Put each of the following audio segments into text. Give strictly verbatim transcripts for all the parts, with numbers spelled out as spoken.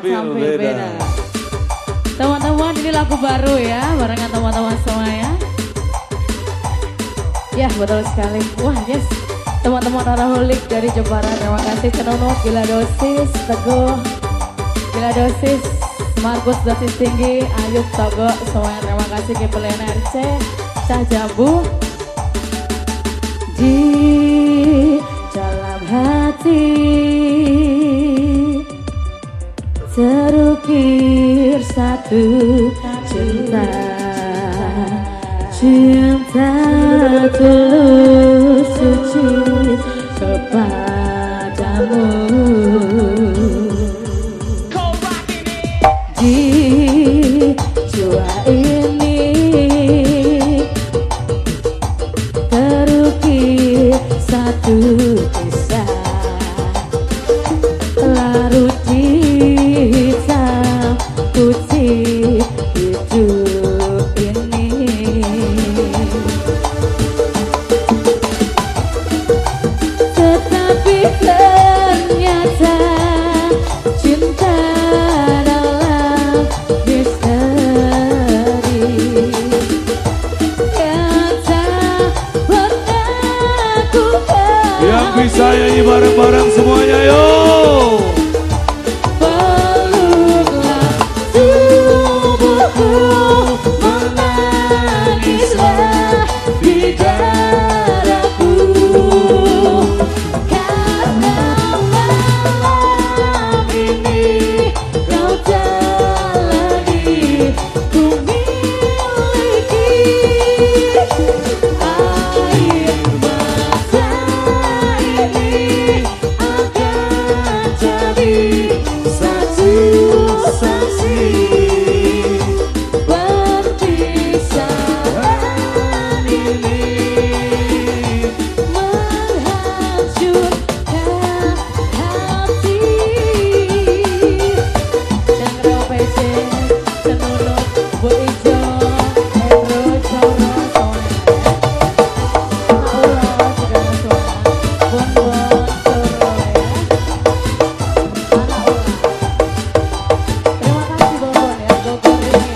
tampil beda. Teman-teman, ini lagu baru ya, barengan teman-teman semua ya. Ya, betul sekali. Wah, yes. Teman-teman Araholik dari Jepara, terima kasih. Cenunuk, Gila Dosis, Teguh, Gila Dosis, Markus Dosis Tinggi, Ayub Togo, semuanya terima kasih. Kepelian R C, Cah Jambu. Di dalam hati terukir satu cinta, cinta tulus suci kepadamu. Di jiwa ini terukir satu kisah larut di hitam putih hidup ini. Tetapi ternyata cinta dalam misteri yang tak pernah ku kenal. Yang bisa nyanyi bareng-bareng semuanya yuk. Peluklah tubuhku, menangislah di dadaku, karena malam ini kau tak lagi ku miliki. Air mata ini akan jadi satu saksi perpisahan ini menghancurkan hati. Chandra P C, Cenunuk, Bu Ijo, Hendro, Coro, Allah segala suara, Bon Bon, Coro ya. Terima kasih Bobon ya, Bogor ini.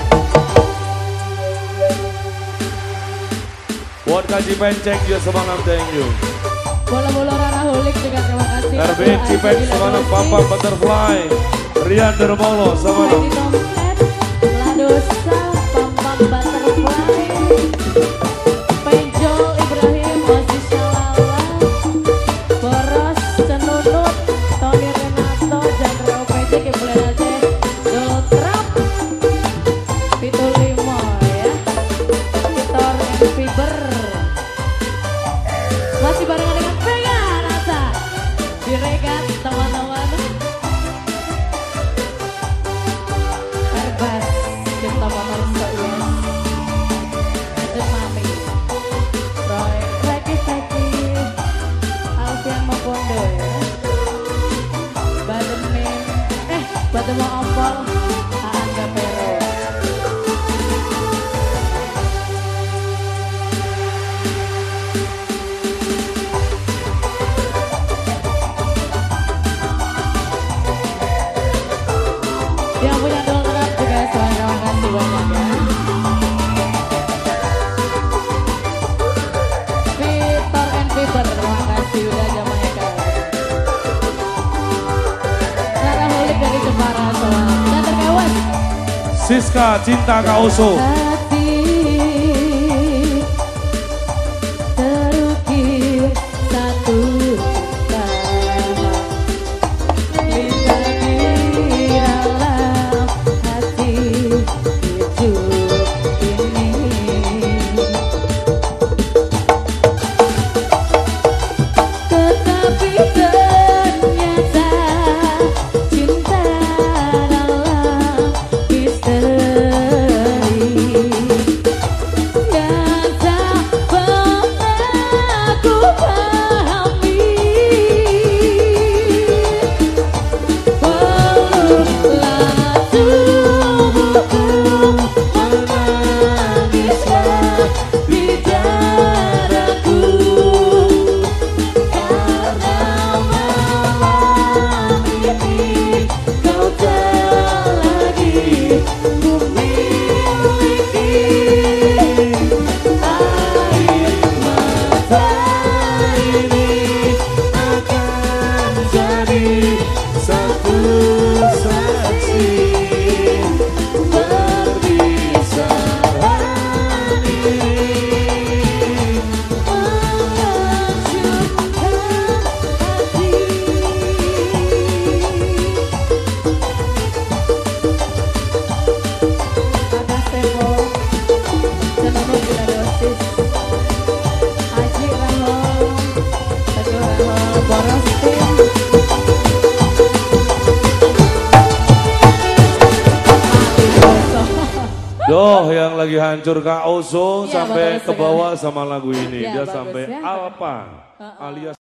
Buat Kaji Penceng juga semangat, thank you. Bola-bola Araholik juga terima kasih. R B Cipek semangat, Papa Butterfly, Rian Dermolo semangat. Edi Dompet, Ladosa, Pampang Butterfly, Penjol Ibrahim, Ozi Shalala, Boros, Cenunuk, Tony Renato, Jandra O P C, Kepulauan Aceh, Doltrap, Pitu Limo ya, Victor and Fiber. Masih barengan dengan Vega Nasa Diregat teman-teman. Verbas kita motor soalnya itu mami Roy Reki Seki Alfian Mokondo ya. Bademin eh Bademo Ompol Aan Gapero. Yang punya Doltrap juga terima kasih banyak ya. Victor and Fiber terima kasih udah jamanya kali. Araholik dari Jepara soal dan terkewas. Siska Cinta Kauso. Hati terukir satu cinta, lintah di dalam hati hidup ini. Tetapi ternyata cinta dalam misteri Aduh, yang lagi hancur Kak Oso ya, sampai ke sekali. bawah sama lagu ini. Ya, Dia sampai ya. Alpa alias